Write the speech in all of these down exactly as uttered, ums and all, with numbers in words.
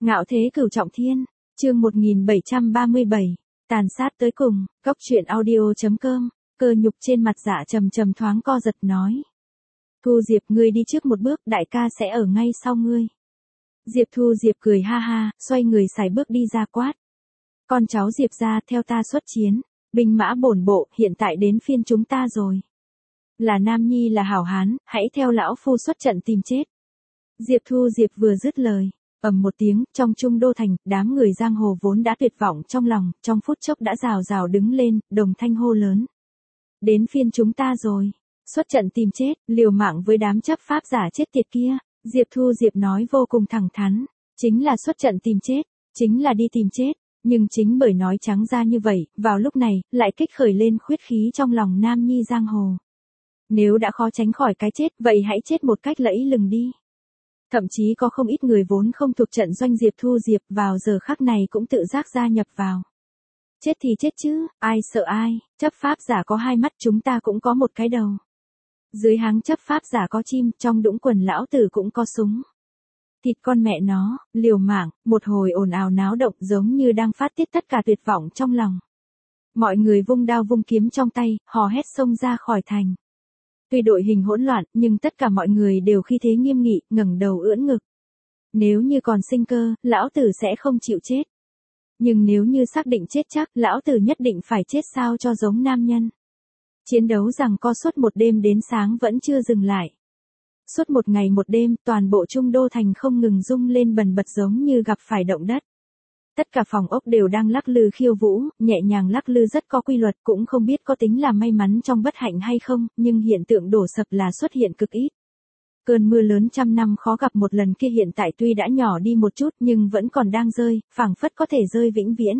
Ngạo thế cửu trọng thiên, chương một nghìn bảy trăm ba mươi bảy, tàn sát tới cùng, góc truyện audio.com, cơ nhục trên mặt Dạ Trầm Trầm thoáng co giật nói. Thu Diệp, ngươi đi trước một bước, đại ca sẽ ở ngay sau ngươi. Diệp Thu Diệp cười ha ha, xoay người sải bước đi ra quát. Con cháu Diệp ra, theo ta xuất chiến, binh mã bổn bộ, hiện tại đến phiên chúng ta rồi. Là nam nhi là hảo hán, hãy theo lão phu xuất trận tìm chết. Diệp Thu Diệp vừa dứt lời, ầm một tiếng, trong trung đô thành, đám người giang hồ vốn đã tuyệt vọng trong lòng, trong phút chốc đã rào rào đứng lên, đồng thanh hô lớn. Đến phiên chúng ta rồi, xuất trận tìm chết, liều mạng với đám chấp pháp giả chết tiệt kia. Diệp Thu Diệp nói vô cùng thẳng thắn, chính là xuất trận tìm chết, chính là đi tìm chết, nhưng chính bởi nói trắng ra như vậy, vào lúc này, lại kích khởi lên khuyết khí trong lòng nam nhi giang hồ. Nếu đã khó tránh khỏi cái chết, vậy hãy chết một cách lẫy lừng đi. Thậm chí có không ít người vốn không thuộc trận doanh Diệp Thu Diệp vào giờ khắc này cũng tự giác gia nhập vào. Chết thì chết chứ, ai sợ ai, chấp pháp giả có hai mắt, chúng ta cũng có một cái đầu. Dưới háng chấp pháp giả có chim, trong đũng quần lão tử cũng có súng. Thịt con mẹ nó, liều mạng, một hồi ồn ào náo động giống như đang phát tiết tất cả tuyệt vọng trong lòng. Mọi người vung đao vung kiếm trong tay, hò hét xông ra khỏi thành. Tuy đội hình hỗn loạn, nhưng tất cả mọi người đều khí thế nghiêm nghị, ngẩng đầu ưỡn ngực. Nếu như còn sinh cơ, lão tử sẽ không chịu chết. Nhưng nếu như xác định chết chắc, lão tử nhất định phải chết sao cho giống nam nhân. Chiến đấu rằng co suốt một đêm đến sáng vẫn chưa dừng lại. Suốt một ngày một đêm, toàn bộ trung đô thành không ngừng rung lên bần bật giống như gặp phải động đất. Tất cả phòng ốc đều đang lắc lư khiêu vũ, nhẹ nhàng lắc lư rất có quy luật, cũng không biết có tính là may mắn trong bất hạnh hay không, nhưng hiện tượng đổ sập là xuất hiện cực ít. Cơn mưa lớn trăm năm khó gặp một lần kia hiện tại tuy đã nhỏ đi một chút nhưng vẫn còn đang rơi, phảng phất có thể rơi vĩnh viễn.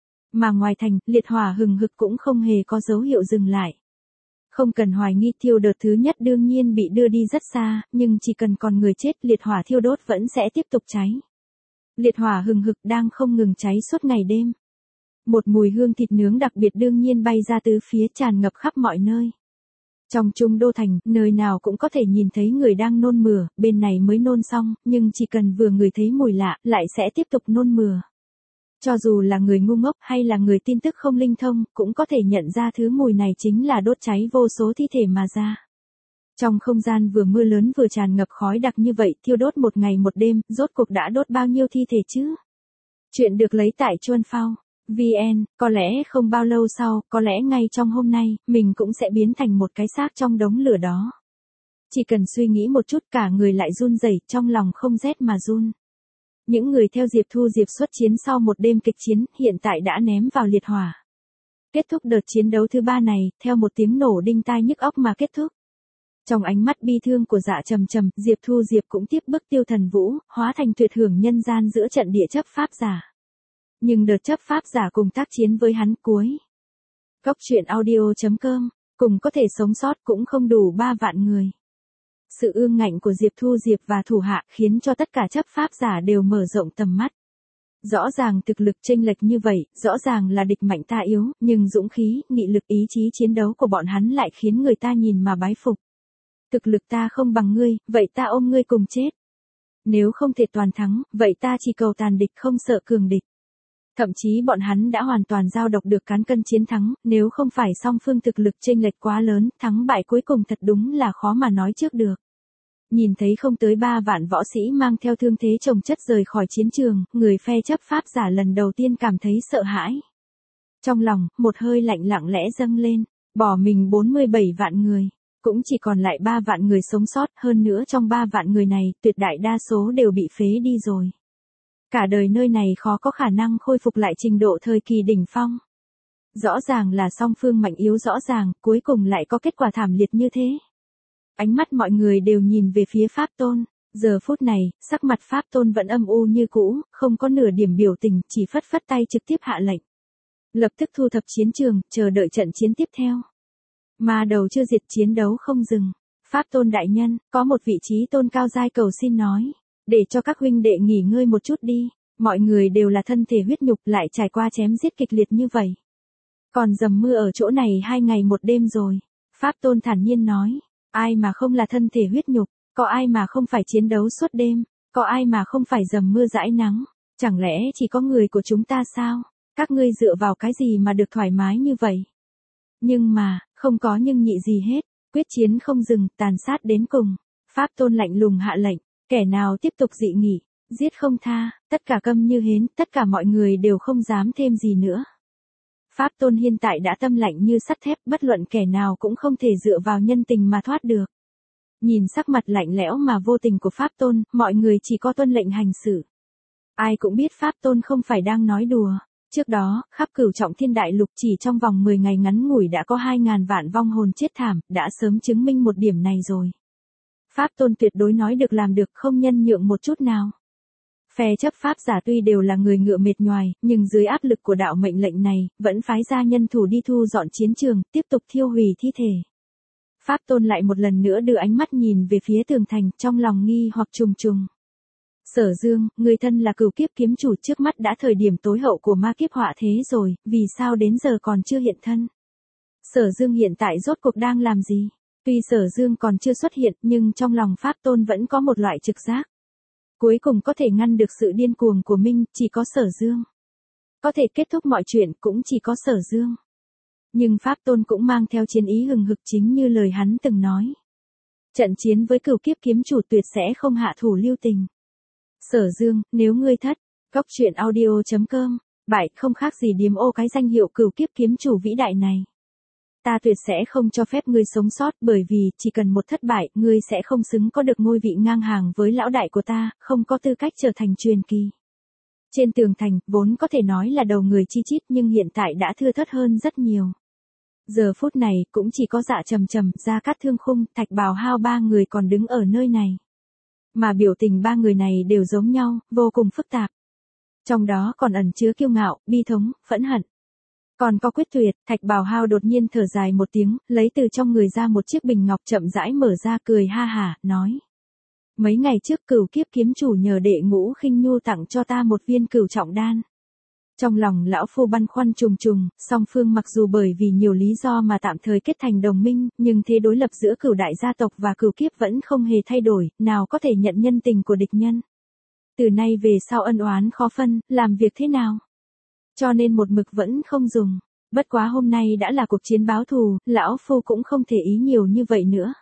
Mà ngoài thành, liệt hỏa hừng hực cũng không hề có dấu hiệu dừng lại. Không cần hoài nghi, thiêu đợt thứ nhất đương nhiên bị đưa đi rất xa, nhưng chỉ cần còn người chết, liệt hỏa thiêu đốt vẫn sẽ tiếp tục cháy. Liệt hỏa hừng hực đang không ngừng cháy suốt ngày đêm. Một mùi hương thịt nướng đặc biệt đương nhiên bay ra từ phía, tràn ngập khắp mọi nơi. Trong trung đô thành, nơi nào cũng có thể nhìn thấy người đang nôn mửa, bên này mới nôn xong, nhưng chỉ cần vừa ngửi thấy mùi lạ, lại sẽ tiếp tục nôn mửa. Cho dù là người ngu ngốc hay là người tin tức không linh thông, cũng có thể nhận ra thứ mùi này chính là đốt cháy vô số thi thể mà ra. Trong không gian vừa mưa lớn vừa tràn ngập khói đặc như vậy, thiêu đốt một ngày một đêm, rốt cuộc đã đốt bao nhiêu thi thể chứ? Chuyện được lấy tại Chuan Phao vê en, có lẽ không bao lâu sau, có lẽ ngay trong hôm nay, mình cũng sẽ biến thành một cái xác trong đống lửa đó. Chỉ cần suy nghĩ một chút cả người lại run rẩy, trong lòng không rét mà run. Những người theo Diệp Thu Diệp xuất chiến sau một đêm kịch chiến, hiện tại đã ném vào liệt hỏa. Kết thúc đợt chiến đấu thứ ba này, theo một tiếng nổ đinh tai nhức óc mà kết thúc. Trong ánh mắt bi thương của Dạ Trầm Trầm, Diệp Thu Diệp cũng tiếp bước tiêu thần vũ, hóa thành tuyệt hưởng nhân gian giữa trận địa chấp pháp giả. Nhưng đợt chấp pháp giả cùng tác chiến với hắn cuối. Góc truyện audio.com, cùng có thể sống sót cũng không đủ ba vạn người. Sự ương ngạnh của Diệp Thu Diệp và thủ hạ khiến cho tất cả chấp pháp giả đều mở rộng tầm mắt. Rõ ràng thực lực chênh lệch như vậy, rõ ràng là địch mạnh ta yếu, nhưng dũng khí, nghị lực, ý chí chiến đấu của bọn hắn lại khiến người ta nhìn mà bái phục. Thực lực ta không bằng ngươi, vậy ta ôm ngươi cùng chết. Nếu không thể toàn thắng, vậy ta chỉ cầu tàn địch không sợ cường địch. Thậm chí bọn hắn đã hoàn toàn giao độc được cán cân chiến thắng, nếu không phải song phương thực lực chênh lệch quá lớn, thắng bại cuối cùng thật đúng là khó mà nói trước được. Nhìn thấy không tới ba vạn võ sĩ mang theo thương thế chồng chất rời khỏi chiến trường, người phe chấp pháp giả lần đầu tiên cảm thấy sợ hãi. Trong lòng, một hơi lạnh lặng lẽ dâng lên, bỏ mình bốn mươi bảy vạn người, cũng chỉ còn lại ba vạn người sống sót, hơn nữa trong ba vạn người này, tuyệt đại đa số đều bị phế đi rồi. Cả đời nơi này khó có khả năng khôi phục lại trình độ thời kỳ đỉnh phong. Rõ ràng là song phương mạnh yếu rõ ràng, cuối cùng lại có kết quả thảm liệt như thế. Ánh mắt mọi người đều nhìn về phía Pháp Tôn, giờ phút này, sắc mặt Pháp Tôn vẫn âm u như cũ, không có nửa điểm biểu tình, chỉ phất phất tay trực tiếp hạ lệnh. Lập tức thu thập chiến trường, chờ đợi trận chiến tiếp theo. Mà đầu chưa diệt chiến đấu không dừng. Pháp Tôn đại nhân, có một vị trí tôn cao giai cầu xin nói. Để cho các huynh đệ nghỉ ngơi một chút đi, mọi người đều là thân thể huyết nhục lại trải qua chém giết kịch liệt như vậy. Còn dầm mưa ở chỗ này hai ngày một đêm rồi. Pháp Tôn thản nhiên nói, ai mà không là thân thể huyết nhục, có ai mà không phải chiến đấu suốt đêm, có ai mà không phải dầm mưa dãi nắng. Chẳng lẽ chỉ có người của chúng ta sao? Các ngươi dựa vào cái gì mà được thoải mái như vậy? Nhưng mà, không có nhưng nhị gì hết, quyết chiến không dừng, tàn sát đến cùng. Pháp Tôn lạnh lùng hạ lệnh, kẻ nào tiếp tục dị nghị, giết không tha, tất cả câm như hến, tất cả mọi người đều không dám thêm gì nữa. Pháp Tôn hiện tại đã tâm lạnh như sắt thép, bất luận kẻ nào cũng không thể dựa vào nhân tình mà thoát được. Nhìn sắc mặt lạnh lẽo mà vô tình của Pháp Tôn, mọi người chỉ có tuân lệnh hành xử. Ai cũng biết Pháp Tôn không phải đang nói đùa. Trước đó, khắp Cửu Trọng Thiên Đại Lục chỉ trong vòng mười ngày ngắn ngủi đã có hai ngàn vạn vong hồn chết thảm, đã sớm chứng minh một điểm này rồi. Pháp Tôn tuyệt đối nói được làm được, không nhân nhượng một chút nào. Phe chấp pháp giả tuy đều là người ngựa mệt nhoài, nhưng dưới áp lực của đạo mệnh lệnh này, vẫn phái ra nhân thủ đi thu dọn chiến trường, tiếp tục thiêu hủy thi thể. Pháp Tôn lại một lần nữa đưa ánh mắt nhìn về phía tường thành, trong lòng nghi hoặc trùng trùng. Sở Dương, người thân là Cửu Kiếp kiếm chủ, trước mắt đã thời điểm tối hậu của ma kiếp họa thế rồi, vì sao đến giờ còn chưa hiện thân? Sở Dương hiện tại rốt cuộc đang làm gì? Tuy Sở Dương còn chưa xuất hiện, nhưng trong lòng Pháp Tôn vẫn có một loại trực giác. Cuối cùng có thể ngăn được sự điên cuồng của Minh, chỉ có Sở Dương. Có thể kết thúc mọi chuyện cũng chỉ có Sở Dương. Nhưng Pháp Tôn cũng mang theo chiến ý hừng hực, chính như lời hắn từng nói. Trận chiến với Cửu Kiếp kiếm chủ tuyệt sẽ không hạ thủ lưu tình. Sở Dương, nếu ngươi thất, góc truyện audio chấm com, bại không khác gì điếm ô cái danh hiệu Cửu Kiếp kiếm chủ vĩ đại này. Ta tuyệt sẽ không cho phép ngươi sống sót, bởi vì chỉ cần một thất bại, ngươi sẽ không xứng có được ngôi vị ngang hàng với lão đại của ta, không có tư cách trở thành truyền kỳ. Trên tường thành, vốn có thể nói là đầu người chi chít nhưng hiện tại đã thưa thớt hơn rất nhiều. Giờ phút này, cũng chỉ có Dạ Trầm Trầm, Gia Cát Thương Khung, Thạch Bào Hao ba người còn đứng ở nơi này. Mà biểu tình ba người này đều giống nhau, vô cùng phức tạp. Trong đó còn ẩn chứa kiêu ngạo, bi thống, phẫn hận. Còn có quyết tuyệt. Thạch Bào Hao đột nhiên thở dài một tiếng, lấy từ trong người ra một chiếc bình ngọc chậm rãi mở ra, cười ha hả, nói. Mấy ngày trước Cửu Kiếp kiếm chủ nhờ đệ Ngũ Khinh Nhu tặng cho ta một viên cửu trọng đan. Trong lòng lão phu băn khoăn trùng trùng, song phương mặc dù bởi vì nhiều lý do mà tạm thời kết thành đồng minh, nhưng thế đối lập giữa Cửu đại gia tộc và Cửu Kiếp vẫn không hề thay đổi, nào có thể nhận nhân tình của địch nhân. Từ nay về sau ân oán khó phân, làm việc thế nào? Cho nên một mực vẫn không dùng. Bất quá hôm nay đã là cuộc chiến báo thù, lão phu cũng không thể ý nhiều như vậy nữa.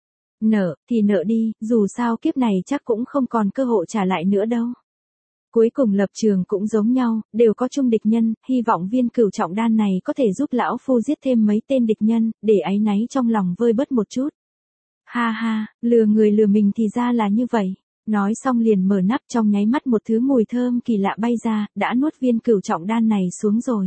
Nợ, thì nợ đi, dù sao kiếp này chắc cũng không còn cơ hội trả lại nữa đâu. Cuối cùng lập trường cũng giống nhau, đều có chung địch nhân, hy vọng viên cửu trọng đan này có thể giúp lão phu giết thêm mấy tên địch nhân, để áy náy trong lòng vơi bớt một chút. Ha ha, lừa người lừa mình thì ra là như vậy. Nói xong liền mở nắp, trong nháy mắt một thứ mùi thơm kỳ lạ bay ra, đã nuốt viên cửu trọng đan này xuống rồi.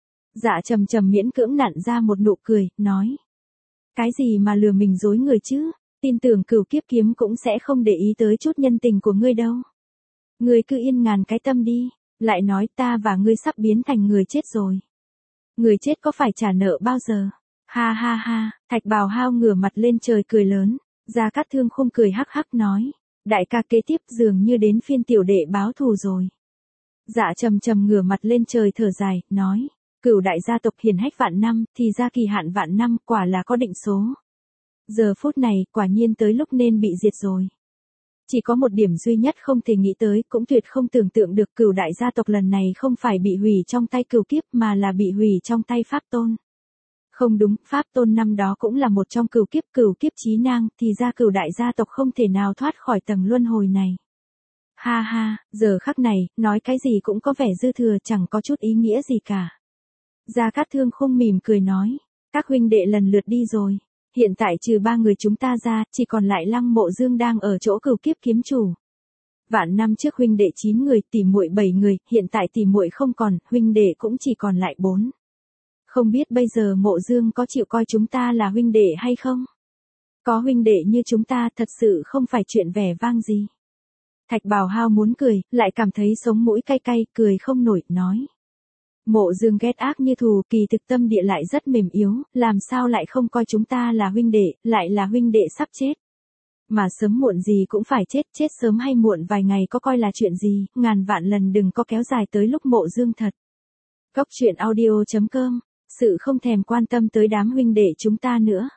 Dạ Trầm Trầm miễn cưỡng nặn ra một nụ cười, nói. Cái gì mà lừa mình dối người chứ, tin tưởng Cửu Kiếp kiếm cũng sẽ không để ý tới chút nhân tình của ngươi đâu. Ngươi cứ yên ngàn cái tâm đi, lại nói ta và ngươi sắp biến thành người chết rồi. Người chết có phải trả nợ bao giờ? Ha ha ha, Thạch Bào Hao ngửa mặt lên trời cười lớn, Gia Cát Thương Khung cười hắc hắc nói. Đại ca kế tiếp dường như đến phiên tiểu đệ báo thù rồi. Dạ Trầm Trầm ngửa mặt lên trời thở dài, nói. Cửu đại gia tộc hiển hách vạn năm, thì ra kỳ hạn vạn năm, quả là có định số. Giờ phút này, quả nhiên tới lúc nên bị diệt rồi. Chỉ có một điểm duy nhất không thể nghĩ tới, cũng tuyệt không tưởng tượng được Cửu đại gia tộc lần này không phải bị hủy trong tay Cửu Kiếp mà là bị hủy trong tay Pháp Tôn. Không đúng, Pháp Tôn năm đó cũng là một trong Cửu Kiếp, Cửu Kiếp chí nang, thì ra Cửu đại gia tộc không thể nào thoát khỏi tầng luân hồi này. Ha ha, giờ khắc này, nói cái gì cũng có vẻ dư thừa, chẳng có chút ý nghĩa gì cả. Gia Cát Thương Khung mỉm cười nói, các huynh đệ lần lượt đi rồi. Hiện tại trừ ba người chúng ta ra, chỉ còn lại Lăng Mộ Dương đang ở chỗ Cửu Kiếp kiếm chủ. Vạn năm trước huynh đệ chín người, tỷ muội bảy người, hiện tại tỷ muội không còn, huynh đệ cũng chỉ còn lại bốn. Không biết bây giờ Mộ Dương có chịu coi chúng ta là huynh đệ hay không? Có huynh đệ như chúng ta thật sự không phải chuyện vẻ vang gì. Thạch Bào Hao muốn cười, lại cảm thấy sống mũi cay cay, cười không nổi, nói. Mộ Dương ghét ác như thù, kỳ thực tâm địa lại rất mềm yếu, làm sao lại không coi chúng ta là huynh đệ, lại là huynh đệ sắp chết. Mà sớm muộn gì cũng phải chết, chết sớm hay muộn vài ngày có coi là chuyện gì, ngàn vạn lần đừng có kéo dài tới lúc Mộ Dương thật. Góc truyện audio chấm com, sự không thèm quan tâm tới đám huynh đệ chúng ta nữa.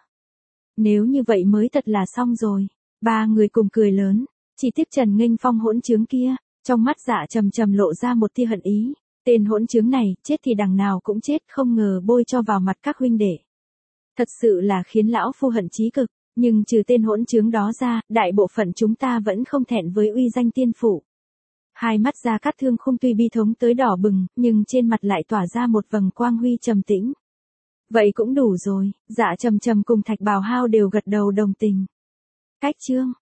Nếu như vậy mới thật là xong rồi. Ba người cùng cười lớn, chỉ tiếc Trần Nghênh Phong hỗn trướng kia, Trong mắt Dạ Trầm Trầm lộ ra một tia hận ý, tên hỗn chứng này, chết thì đằng nào cũng chết, không ngờ bôi cho vào mặt các huynh đệ. Thật sự là khiến lão phu hận chí cực, nhưng trừ tên hỗn chứng đó ra, đại bộ phận chúng ta vẫn không thẹn với uy danh tiên phủ. Hai mắt Gia Cát Thương Khung tuy bi thống tới đỏ bừng, nhưng trên mặt lại tỏa ra một vầng quang huy trầm tĩnh. Vậy cũng đủ rồi, Dạ Trầm Trầm cùng Thạch Bào Hao đều gật đầu đồng tình. Cách chương